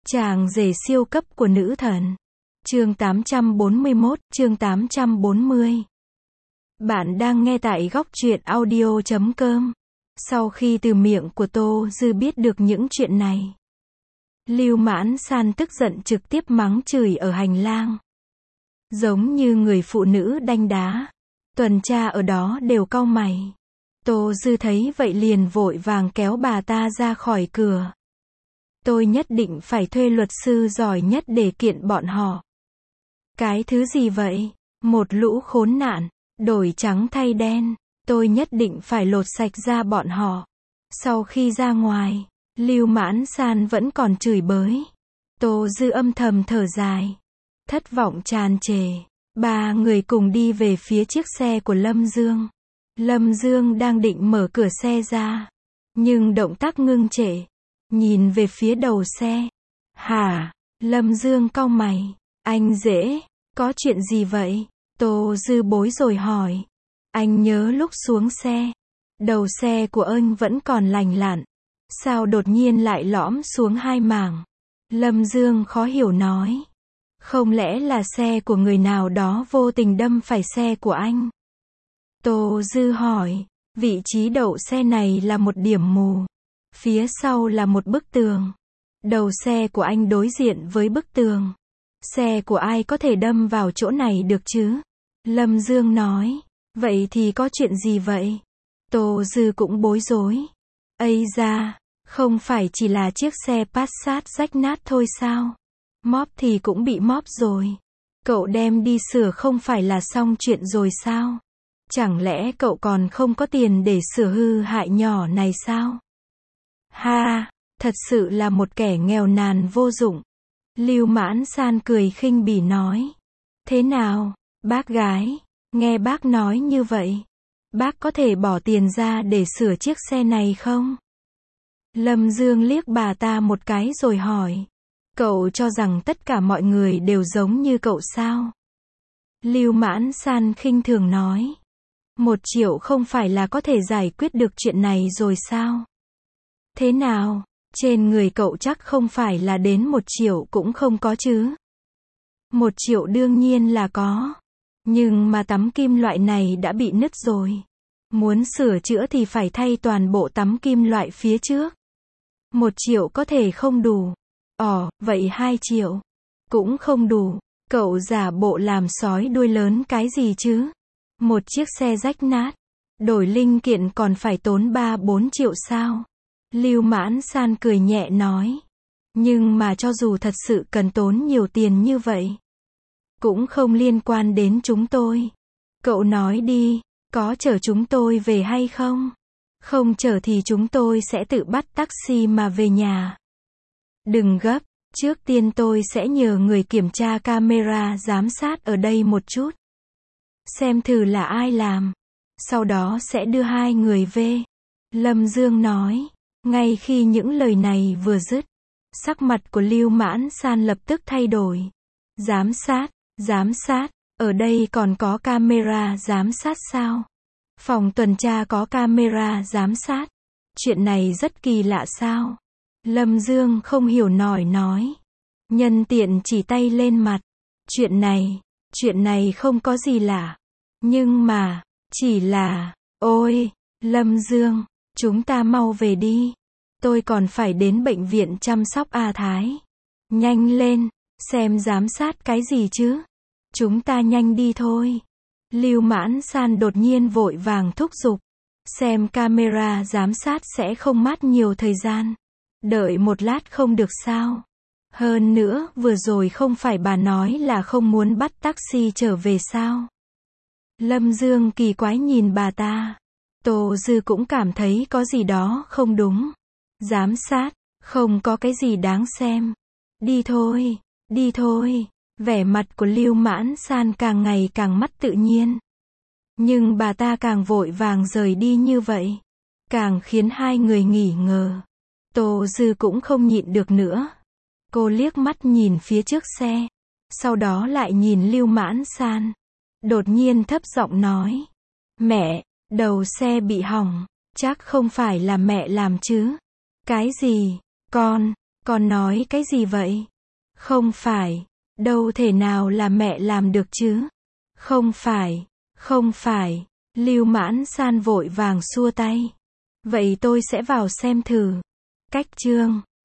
Chàng rể siêu cấp của nữ thần. Chương 841, chương 840. Bạn đang nghe tại góc truyện audio.com. Sau khi từ miệng của Tô Dư biết được những chuyện này, Lưu Mãn San tức giận trực tiếp mắng chửi ở hành lang. Giống như người phụ nữ đanh đá. Tuần tra ở đó đều cau mày. Tô Dư thấy vậy liền vội vàng kéo bà ta ra khỏi cửa. Tôi nhất định phải thuê luật sư giỏi nhất để kiện bọn họ. Cái thứ gì vậy? Một lũ khốn nạn, đổi trắng thay đen. Tôi nhất định phải lột sạch da bọn họ. Sau khi ra ngoài, Lưu Mãn San vẫn còn chửi bới. Tô Dư âm thầm thở dài. Thất vọng tràn trề. Ba người cùng đi về phía chiếc xe của Lâm Dương. Lâm Dương đang định mở cửa xe ra, nhưng động tác ngưng trệ. Nhìn về phía đầu xe. Hả? Lâm Dương cau mày. Anh rể, có chuyện gì vậy? Tô Dư bối rồi hỏi. Anh nhớ lúc xuống xe, đầu xe của anh vẫn còn lành lặn. Sao đột nhiên lại lõm xuống hai mảng? Lâm Dương khó hiểu nói. Không lẽ là xe của người nào đó vô tình đâm phải xe của anh? Tô Dư hỏi. Vị trí đậu xe này là một điểm mù. Phía sau là một bức tường. Đầu xe của anh đối diện với bức tường. Xe của ai có thể đâm vào chỗ này được chứ? Lâm Dương nói. Vậy thì có chuyện gì vậy? Tô Dư cũng bối rối. Ây da, không phải chỉ là chiếc xe Passat rách nát thôi sao? Móp thì cũng bị móp rồi. Cậu đem đi sửa không phải là xong chuyện rồi sao? Chẳng lẽ cậu còn không có tiền để sửa hư hại nhỏ này sao? Ha, thật sự là một kẻ nghèo nàn vô dụng. Lưu Mãn San cười khinh bỉ nói. Thế nào, bác gái, nghe bác nói như vậy, bác có thể bỏ tiền ra để sửa chiếc xe này không? Lâm Dương liếc bà ta một cái rồi hỏi. Cậu cho rằng tất cả mọi người đều giống như cậu sao? Lưu Mãn San khinh thường nói. 1 triệu không phải là có thể giải quyết được chuyện này rồi sao? Thế nào, trên người cậu chắc không phải là đến 1 triệu cũng không có chứ? 1 triệu đương nhiên là có. Nhưng mà tấm kim loại này đã bị nứt rồi. Muốn sửa chữa thì phải thay toàn bộ tấm kim loại phía trước. 1 triệu có thể không đủ. Vậy 2 triệu. Cũng không đủ. Cậu giả bộ làm sói đuôi lớn cái gì chứ? Một chiếc xe rách nát, đổi linh kiện còn phải tốn 3-4 triệu sao? Lưu Mãn San cười nhẹ nói. Nhưng mà cho dù thật sự cần tốn nhiều tiền như vậy, cũng không liên quan đến chúng tôi. Cậu nói đi, có chở chúng tôi về hay không? Không chở thì chúng tôi sẽ tự bắt taxi mà về nhà. Đừng gấp, trước tiên tôi sẽ nhờ người kiểm tra camera giám sát ở đây một chút. Xem thử là ai làm. Sau đó sẽ đưa 2 người về. Lâm Dương nói. Ngay khi những lời này vừa dứt, sắc mặt của Lưu Mãn San lập tức thay đổi. Giám sát, ở đây còn có camera giám sát sao? Phòng tuần tra có camera giám sát. Chuyện này rất kỳ lạ sao? Lâm Dương không hiểu nổi nói. Nhân tiện chỉ tay lên mặt. Chuyện này không có gì lạ. Nhưng mà, chỉ là, ôi, Lâm Dương, chúng ta mau về đi. Tôi còn phải đến bệnh viện chăm sóc A Thái. Nhanh lên, xem giám sát cái gì chứ. Chúng ta nhanh đi thôi. Lưu Mãn San đột nhiên vội vàng thúc giục. Xem camera giám sát sẽ không mất nhiều thời gian. Đợi một lát không được sao? Hơn nữa, vừa rồi không phải bà nói là không muốn bắt taxi trở về sao? Lâm Dương kỳ quái nhìn bà ta. Tô Dư cũng cảm thấy có gì đó không đúng. Giám sát, không có cái gì đáng xem. Đi thôi. Vẻ mặt của Lưu Mãn San càng ngày càng mất tự nhiên. Nhưng bà ta càng vội vàng rời đi như vậy, càng khiến 2 người nghỉ ngờ. Tô Dư cũng không nhịn được nữa. Cô liếc mắt nhìn phía trước xe, sau đó lại nhìn Lưu Mãn San. Đột nhiên thấp giọng nói. Mẹ, đầu xe bị hỏng, chắc không phải là mẹ làm chứ? Cái gì? Con Con nói cái gì vậy? Không phải. Đâu thể nào là mẹ làm được chứ? Không phải. Không phải. Lưu Mãn San vội vàng xua tay. Vậy tôi sẽ vào xem thử. Cách chương